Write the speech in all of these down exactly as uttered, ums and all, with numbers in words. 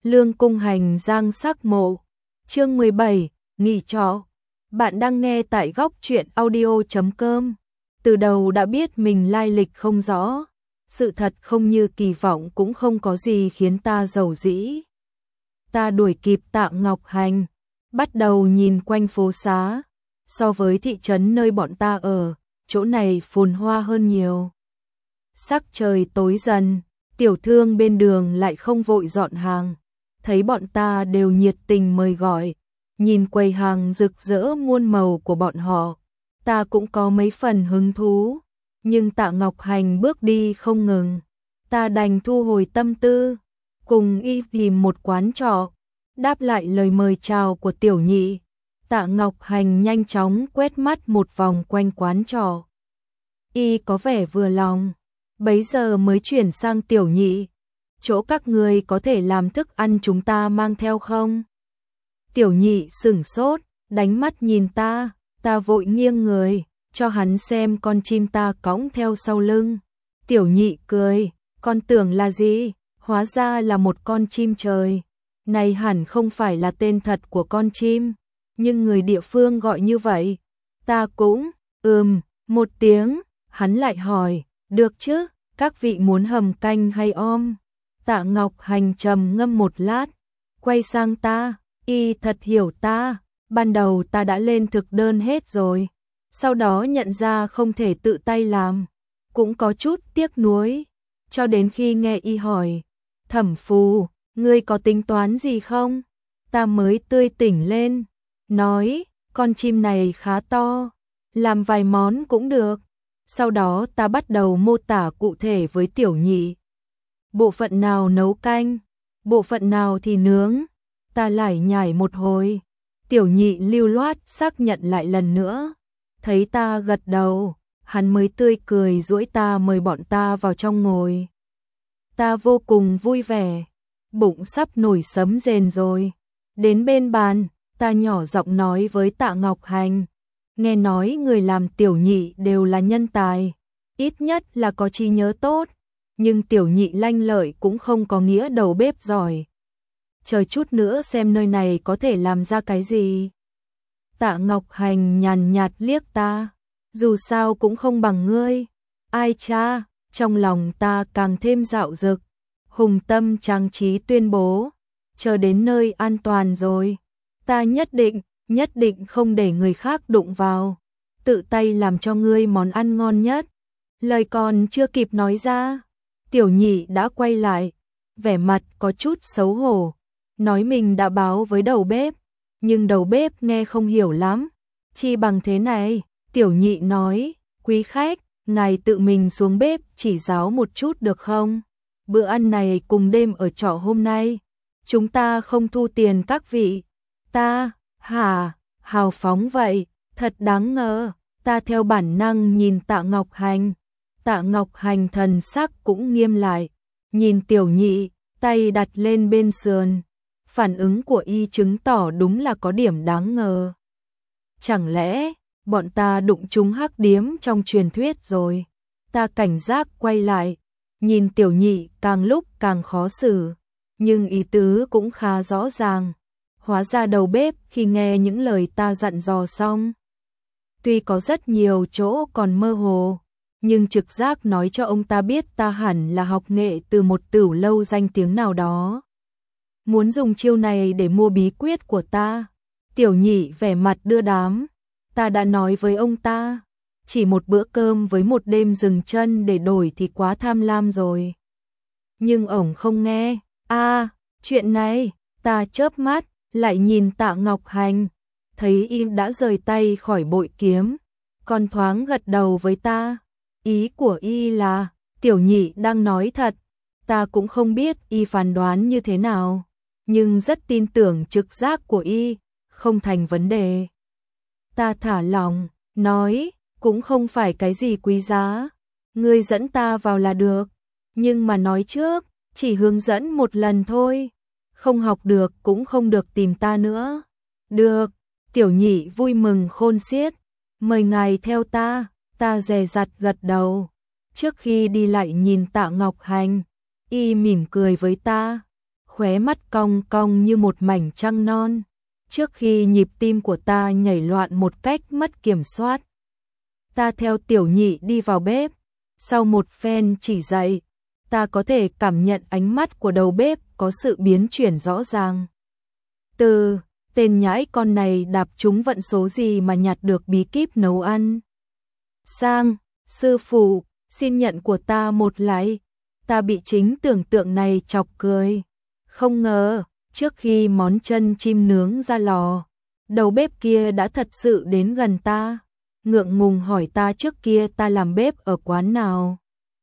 Lương Cung Hành Giang Sắc Mộ. Chương mười bảy, nghỉ trọ. Bạn đang nghe tại góc truyện audio chấm com. Từ đầu đã biết mình lai lịch không rõ, sự thật không như kỳ vọng cũng không có gì khiến ta giàu dĩ. Ta đuổi kịp Tạ Ngọc Hành, bắt đầu nhìn quanh phố xá. So với thị trấn nơi bọn ta ở, chỗ này phồn hoa hơn nhiều. Sắc trời tối dần, tiểu thương bên đường lại không vội dọn hàng. Thấy bọn ta đều nhiệt tình mời gọi, nhìn quầy hàng rực rỡ muôn màu của bọn họ, ta cũng có mấy phần hứng thú. Nhưng Tạ Ngọc Hành bước đi không ngừng, ta đành thu hồi tâm tư, cùng y tìm một quán trọ, đáp lại lời mời chào của tiểu nhị. Tạ Ngọc Hành nhanh chóng quét mắt một vòng quanh quán trọ. Y có vẻ vừa lòng, bấy giờ mới chuyển sang tiểu nhị. Chỗ các người có thể làm thức ăn chúng ta mang theo không? Tiểu nhị sửng sốt, đánh mắt nhìn ta, ta vội nghiêng người, cho hắn xem con chim ta cõng theo sau lưng. Tiểu nhị cười, con tưởng là gì? Hóa ra là một con chim trời. Này hẳn không phải là tên thật của con chim, nhưng người địa phương gọi như vậy. Ta cũng, ừm, một tiếng, hắn lại hỏi, được chứ, các vị muốn hầm canh hay om? Tạ Ngọc Hành trầm ngâm một lát, quay sang ta, y thật hiểu ta, ban đầu ta đã lên thực đơn hết rồi, sau đó nhận ra không thể tự tay làm, cũng có chút tiếc nuối, cho đến khi nghe y hỏi, Thẩm Phù, ngươi có tính toán gì không? Ta mới tươi tỉnh lên, nói, con chim này khá to, làm vài món cũng được. Sau đó ta bắt đầu mô tả cụ thể với tiểu nhị. Bộ phận nào nấu canh, bộ phận nào thì nướng. Ta lải nhải một hồi, tiểu nhị lưu loát xác nhận lại lần nữa. Thấy ta gật đầu, hắn mới tươi cười duỗi ta mời bọn ta vào trong ngồi. Ta vô cùng vui vẻ, bụng sắp nổi sấm rền rồi. Đến bên bàn, ta nhỏ giọng nói với Tạ Ngọc Hành. Nghe nói người làm tiểu nhị đều là nhân tài, ít nhất là có trí nhớ tốt, nhưng tiểu nhị lanh lợi cũng không có nghĩa đầu bếp giỏi. Chờ chút nữa xem nơi này có thể làm ra cái gì. Tạ Ngọc Hành nhàn nhạt liếc ta, dù sao cũng không bằng ngươi. Ai cha, trong lòng ta càng thêm dạo dực, hùng tâm trang trí tuyên bố, chờ đến nơi an toàn rồi, ta nhất định nhất định không để người khác đụng vào, tự tay làm cho ngươi món ăn ngon nhất. Lời còn chưa kịp nói ra, tiểu nhị đã quay lại, vẻ mặt có chút xấu hổ, nói mình đã báo với đầu bếp, nhưng đầu bếp nghe không hiểu lắm. Chi bằng thế này, tiểu nhị nói, quý khách, ngài tự mình xuống bếp chỉ giáo một chút được không? Bữa ăn này cùng đêm ở trọ hôm nay, chúng ta không thu tiền các vị. Ta, hả, hào phóng vậy, thật đáng ngờ. Ta theo bản năng nhìn Tạ Ngọc Hành. Tạ Ngọc Hành thần sắc cũng nghiêm lại, nhìn tiểu nhị, tay đặt lên bên sườn. Phản ứng của y chứng tỏ đúng là có điểm đáng ngờ. Chẳng lẽ bọn ta đụng trúng hắc điếm trong truyền thuyết rồi? Ta cảnh giác quay lại, nhìn tiểu nhị càng lúc càng khó xử, nhưng ý tứ cũng khá rõ ràng. Hóa ra đầu bếp khi nghe những lời ta dặn dò xong, tuy có rất nhiều chỗ còn mơ hồ, nhưng trực giác nói cho ông ta biết ta hẳn là học nghệ từ một tửu lâu danh tiếng nào đó. Muốn dùng chiêu này để mua bí quyết của ta. Tiểu nhị vẻ mặt đưa đám, ta đã nói với ông ta, chỉ một bữa cơm với một đêm dừng chân để đổi thì quá tham lam rồi. Nhưng ổng không nghe. A, à, chuyện này, ta chớp mắt lại nhìn Tạ Ngọc Hành, thấy y đã rời tay khỏi bội kiếm, còn thoáng gật đầu với ta. Ý của y là, tiểu nhị đang nói thật. Ta cũng không biết y phán đoán như thế nào, nhưng rất tin tưởng trực giác của y, không thành vấn đề. Ta thả lỏng, nói, cũng không phải cái gì quý giá, ngươi dẫn ta vào là được, nhưng mà nói trước, chỉ hướng dẫn một lần thôi. Không học được cũng không được tìm ta nữa. Được, tiểu nhị vui mừng khôn xiết, mời ngài theo ta. Ta dè dặt gật đầu. Trước khi đi lại nhìn Tạ Ngọc Hành, y mỉm cười với ta, khóe mắt cong cong như một mảnh trăng non, trước khi nhịp tim của ta nhảy loạn một cách mất kiểm soát. Ta theo Tiểu Nhị đi vào bếp, sau một phen chỉ dạy, ta có thể cảm nhận ánh mắt của đầu bếp có sự biến chuyển rõ ràng. Từ tên nhãi con này đạp trúng vận số gì mà nhặt được bí kíp nấu ăn. Sang, sư phụ, xin nhận của ta một lạy. Ta bị chính tưởng tượng này chọc cười. Không ngờ, trước khi món chân chim nướng ra lò, đầu bếp kia đã thật sự đến gần ta, ngượng ngùng hỏi ta trước kia ta làm bếp ở quán nào.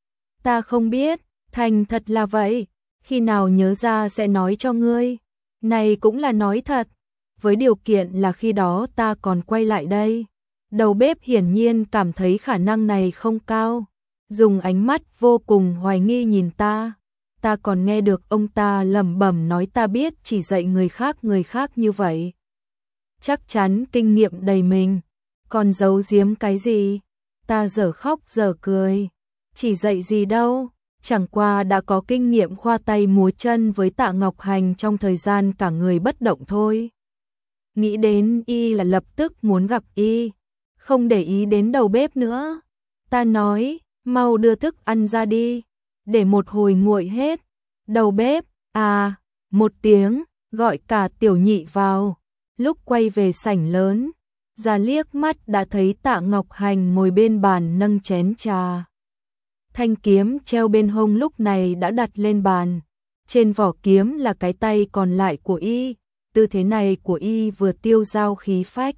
Ta không biết, thành thật là vậy, khi nào nhớ ra sẽ nói cho ngươi. Này cũng là nói thật, với điều kiện là khi đó ta còn quay lại đây. Đầu bếp hiển nhiên cảm thấy khả năng này không cao, dùng ánh mắt vô cùng hoài nghi nhìn ta. Ta còn nghe được ông ta lẩm bẩm nói ta biết chỉ dạy người khác người khác như vậy. Chắc chắn kinh nghiệm đầy mình, còn giấu giếm cái gì? Ta dở khóc dở cười, chỉ dạy gì đâu, chẳng qua đã có kinh nghiệm khoa tay múa chân với Tạ Ngọc Hành trong thời gian cả người bất động thôi. Nghĩ đến y là lập tức muốn gặp y, không để ý đến đầu bếp nữa. Ta nói, mau đưa thức ăn ra đi, để một hồi nguội hết. Đầu bếp, à, một tiếng, gọi cả Tiểu Nhị vào. Lúc quay về sảnh lớn, ra liếc mắt đã thấy Tạ Ngọc Hành ngồi bên bàn nâng chén trà. Thanh kiếm treo bên hông lúc này đã đặt lên bàn, trên vỏ kiếm là cái tay còn lại của y. Tư thế này của y vừa tiêu dao khí phách,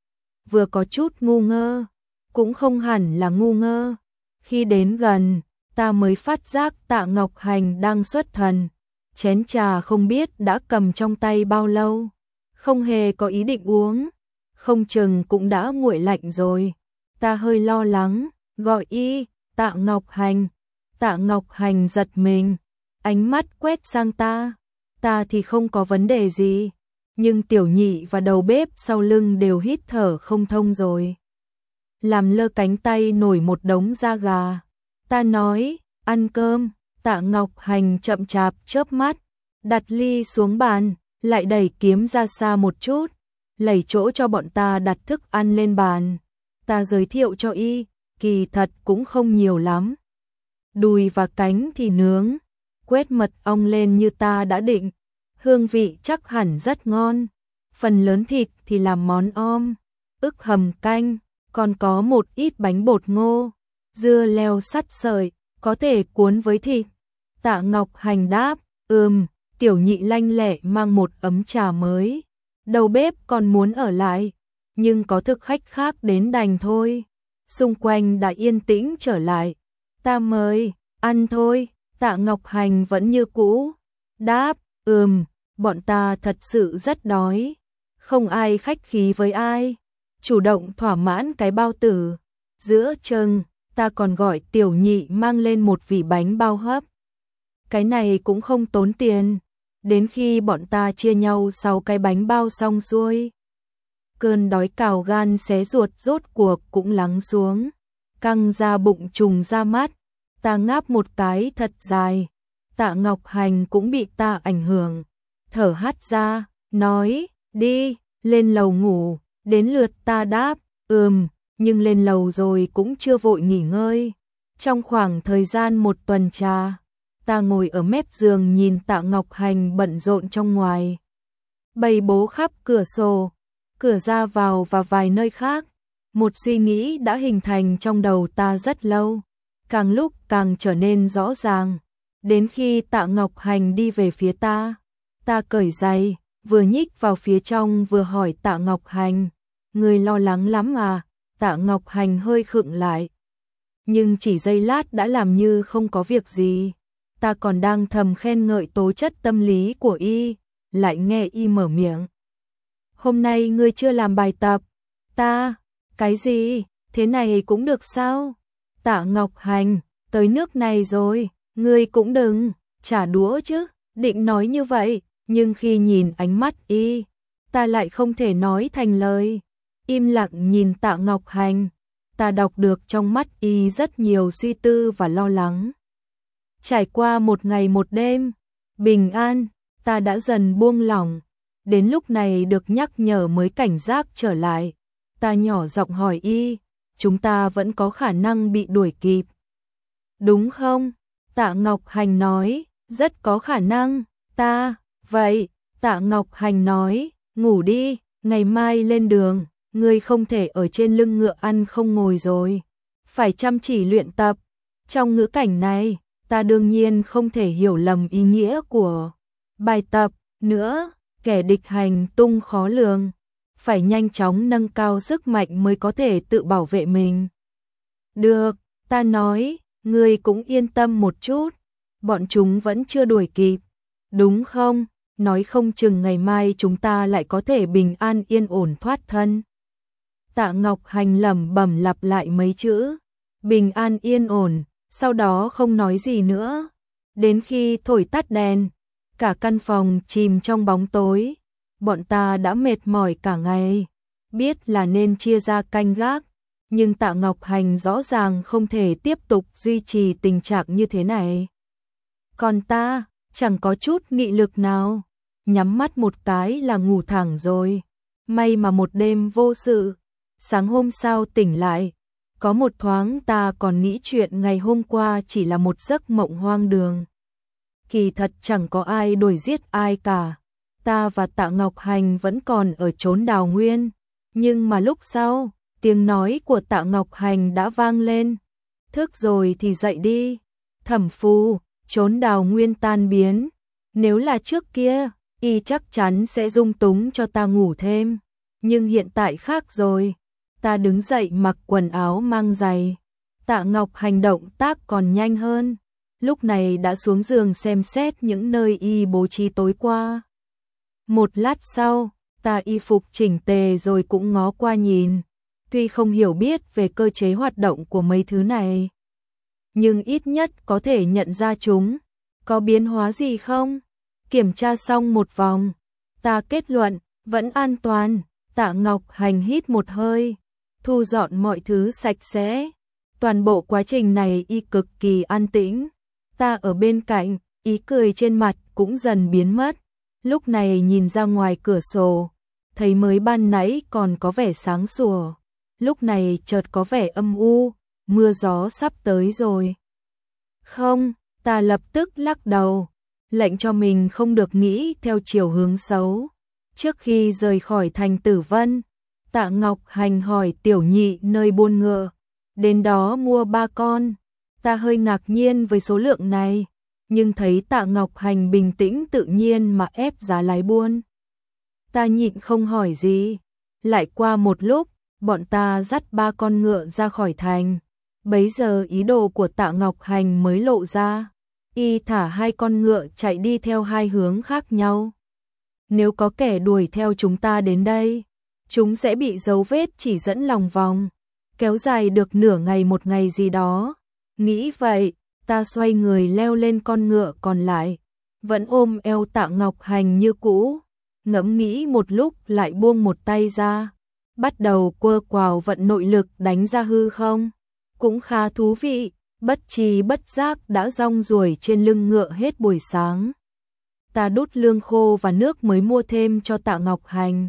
vừa có chút ngu ngơ, cũng không hẳn là ngu ngơ. Khi đến gần, ta mới phát giác Tạ Ngọc Hành đang xuất thần, chén trà không biết đã cầm trong tay bao lâu, không hề có ý định uống, không chừng cũng đã nguội lạnh rồi. Ta hơi lo lắng, gọi y, Tạ Ngọc Hành. Tạ Ngọc Hành giật mình, ánh mắt quét sang ta, ta thì không có vấn đề gì, nhưng Tiểu Nhị và đầu bếp sau lưng đều hít thở không thông rồi. Làm lơ cánh tay nổi một đống da gà. Ta nói, ăn cơm. Tạ Ngọc Hành chậm chạp chớp mắt, đặt ly xuống bàn, lại đẩy kiếm ra xa một chút, lầy chỗ cho bọn ta đặt thức ăn lên bàn. Ta giới thiệu cho y, kỳ thật cũng không nhiều lắm. Đùi và cánh thì nướng, quét mật ong lên như ta đã định, hương vị chắc hẳn rất ngon. Phần lớn thịt thì làm món om, ức hầm canh, còn có một ít bánh bột ngô, dưa leo sắt sợi, có thể cuốn với thịt. Tạ Ngọc Hành đáp, ừm. Tiểu Nhị lanh lẹ mang một ấm trà mới. Đầu bếp còn muốn ở lại, nhưng có thực khách khác đến đành thôi. Xung quanh đã yên tĩnh trở lại. Ta mời, ăn thôi. Tạ Ngọc Hành vẫn như cũ, đáp, ừm. Bọn ta thật sự rất đói, không ai khách khí với ai, chủ động thỏa mãn cái bao tử. Giữa chừng, ta còn gọi Tiểu Nhị mang lên một vỉ bánh bao hấp. Cái này cũng không tốn tiền. Đến khi bọn ta chia nhau sau cái bánh bao xong xuôi, cơn đói cào gan xé ruột rốt cuộc cũng lắng xuống, căng ra bụng trùng ra mắt. Ta ngáp một cái thật dài. Tạ Ngọc Hành cũng bị ta ảnh hưởng, thở hắt ra, nói, đi, lên lầu ngủ. Đến lượt ta đáp, ừm, nhưng lên lầu rồi cũng chưa vội nghỉ ngơi. Trong khoảng thời gian một tuần trà, ta ngồi ở mép giường nhìn Tạ Ngọc Hành bận rộn trong ngoài, bày bố khắp cửa sổ, cửa ra vào và vài nơi khác. Một suy nghĩ đã hình thành trong đầu ta rất lâu, càng lúc càng trở nên rõ ràng. Đến khi Tạ Ngọc Hành đi về phía ta, ta cởi giày, vừa nhích vào phía trong vừa hỏi Tạ Ngọc Hành, người lo lắng lắm à? Tạ Ngọc Hành hơi khựng lại, nhưng chỉ giây lát đã làm như không có việc gì. Ta còn đang thầm khen ngợi tố chất tâm lý của y, lại nghe y mở miệng. Hôm nay ngươi chưa làm bài tập. Ta, cái gì, thế này cũng được sao? Tạ Ngọc Hành, tới nước này rồi, ngươi cũng đừng, trả đũa chứ, định nói như vậy, nhưng khi nhìn ánh mắt y, ta lại không thể nói thành lời. Im lặng nhìn Tạ Ngọc Hành, ta đọc được trong mắt y rất nhiều suy tư và lo lắng. Trải qua một ngày một đêm, bình an, ta đã dần buông lỏng. Đến lúc này được nhắc nhở mới cảnh giác trở lại. Ta nhỏ giọng hỏi y, chúng ta vẫn có khả năng bị đuổi kịp. Đúng không? Tạ Ngọc Hành nói, rất có khả năng. Ta, vậy, Tạ Ngọc Hành nói, ngủ đi, ngày mai lên đường, ngươi không thể ở trên lưng ngựa ăn không ngồi rồi. Phải chăm chỉ luyện tập. Trong ngữ cảnh này, ta đương nhiên không thể hiểu lầm ý nghĩa của bài tập nữa, kẻ địch hành tung khó lường, phải nhanh chóng nâng cao sức mạnh mới có thể tự bảo vệ mình. Được, ta nói, ngươi cũng yên tâm một chút, bọn chúng vẫn chưa đuổi kịp, đúng không? Nói không chừng ngày mai chúng ta lại có thể bình an yên ổn thoát thân. Tạ Ngọc Hành lẩm bẩm lặp lại mấy chữ, bình an yên ổn, sau đó không nói gì nữa. Đến khi thổi tắt đèn, cả căn phòng chìm trong bóng tối, bọn ta đã mệt mỏi cả ngày, biết là nên chia ra canh gác, nhưng Tạ Ngọc Hành rõ ràng không thể tiếp tục duy trì tình trạng như thế này. Còn ta, chẳng có chút nghị lực nào, nhắm mắt một cái là ngủ thẳng rồi. May mà một đêm vô sự, sáng hôm sau tỉnh lại, có một thoáng ta còn nghĩ chuyện ngày hôm qua chỉ là một giấc mộng hoang đường. Kỳ thật chẳng có ai đuổi giết ai cả, ta và Tạ Ngọc Hành vẫn còn ở chốn Đào Nguyên, nhưng mà lúc sau, tiếng nói của Tạ Ngọc Hành đã vang lên. Thức rồi thì dậy đi, Thẩm Phu, chốn Đào Nguyên tan biến, nếu là trước kia, y chắc chắn sẽ dung túng cho ta ngủ thêm, nhưng hiện tại khác rồi. Ta đứng dậy mặc quần áo mang giày. Tạ Ngọc Hành động tác còn nhanh hơn, lúc này đã xuống giường xem xét những nơi y bố trí tối qua. Một lát sau, ta y phục chỉnh tề rồi cũng ngó qua nhìn, tuy không hiểu biết về cơ chế hoạt động của mấy thứ này, nhưng ít nhất có thể nhận ra chúng. Có biến hóa gì không? Kiểm tra xong một vòng, ta kết luận, vẫn an toàn. Tạ Ngọc Hành hít một hơi, thu dọn mọi thứ sạch sẽ. Toàn bộ quá trình này y cực kỳ an tĩnh. Ta ở bên cạnh, ý cười trên mặt cũng dần biến mất. Lúc này nhìn ra ngoài cửa sổ, thấy mới ban nãy còn có vẻ sáng sủa, lúc này chợt có vẻ âm u, mưa gió sắp tới rồi. Không, ta lập tức lắc đầu, lệnh cho mình không được nghĩ theo chiều hướng xấu. Trước khi rời khỏi thành Tử Vân, Tạ Ngọc Hành hỏi Tiểu Nhị nơi buôn ngựa, đến đó mua ba con. Ta hơi ngạc nhiên với số lượng này, nhưng thấy Tạ Ngọc Hành bình tĩnh tự nhiên mà ép giá lái buôn. Ta nhịn không hỏi gì. Lại qua một lúc, bọn ta dắt ba con ngựa ra khỏi thành. Bấy giờ ý đồ của Tạ Ngọc Hành mới lộ ra. Y thả hai con ngựa chạy đi theo hai hướng khác nhau. Nếu có kẻ đuổi theo chúng ta đến đây, chúng sẽ bị dấu vết chỉ dẫn lòng vòng, kéo dài được nửa ngày một ngày gì đó. Nghĩ vậy, ta xoay người leo lên con ngựa còn lại, vẫn ôm eo Tạ Ngọc Hành như cũ, ngẫm nghĩ một lúc lại buông một tay ra, bắt đầu quơ quào vận nội lực đánh ra hư không. Cũng khá thú vị, bất tri bất giác đã rong ruổi trên lưng ngựa hết buổi sáng. Ta đút lương khô và nước mới mua thêm cho Tạ Ngọc Hành.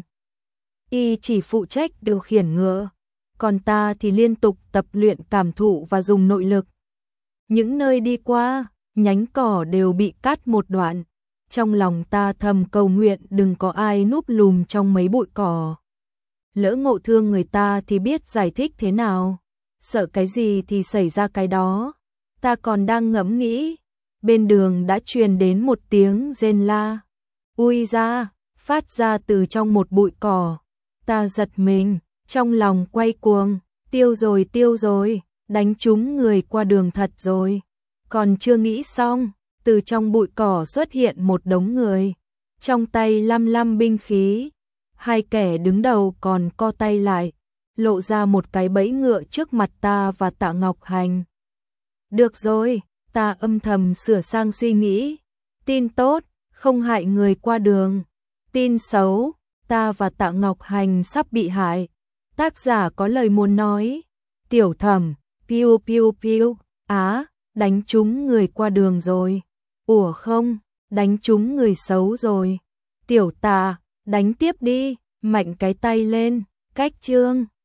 Y chỉ phụ trách điều khiển ngựa, còn ta thì liên tục tập luyện cảm thụ và dùng nội lực. Những nơi đi qua, nhánh cỏ đều bị cắt một đoạn. Trong lòng ta thầm cầu nguyện đừng có ai núp lùm trong mấy bụi cỏ. Lỡ ngộ thương người ta thì biết giải thích thế nào. Sợ cái gì thì xảy ra cái đó. Ta còn đang ngẫm nghĩ, bên đường đã truyền đến một tiếng rên la. Ui ra, phát ra từ trong một bụi cỏ. Ta giật mình, trong lòng quay cuồng, tiêu rồi tiêu rồi, đánh trúng người qua đường thật rồi. Còn chưa nghĩ xong, từ trong bụi cỏ xuất hiện một đống người, trong tay lăm lăm binh khí. Hai kẻ đứng đầu còn co tay lại, lộ ra một cái bẫy ngựa trước mặt ta và Tạ Ngọc Hành. Được rồi, ta âm thầm sửa sang suy nghĩ. Tin tốt, không hại người qua đường. Tin xấu, ta và Tạ Ngọc Hành sắp bị hại. Tác giả có lời muốn nói. Tiểu Thẩm, piu piu piu, á, đánh trúng người qua đường rồi. Ủa không, đánh trúng người xấu rồi. Tiểu Tà, đánh tiếp đi, mạnh cái tay lên, cách Trương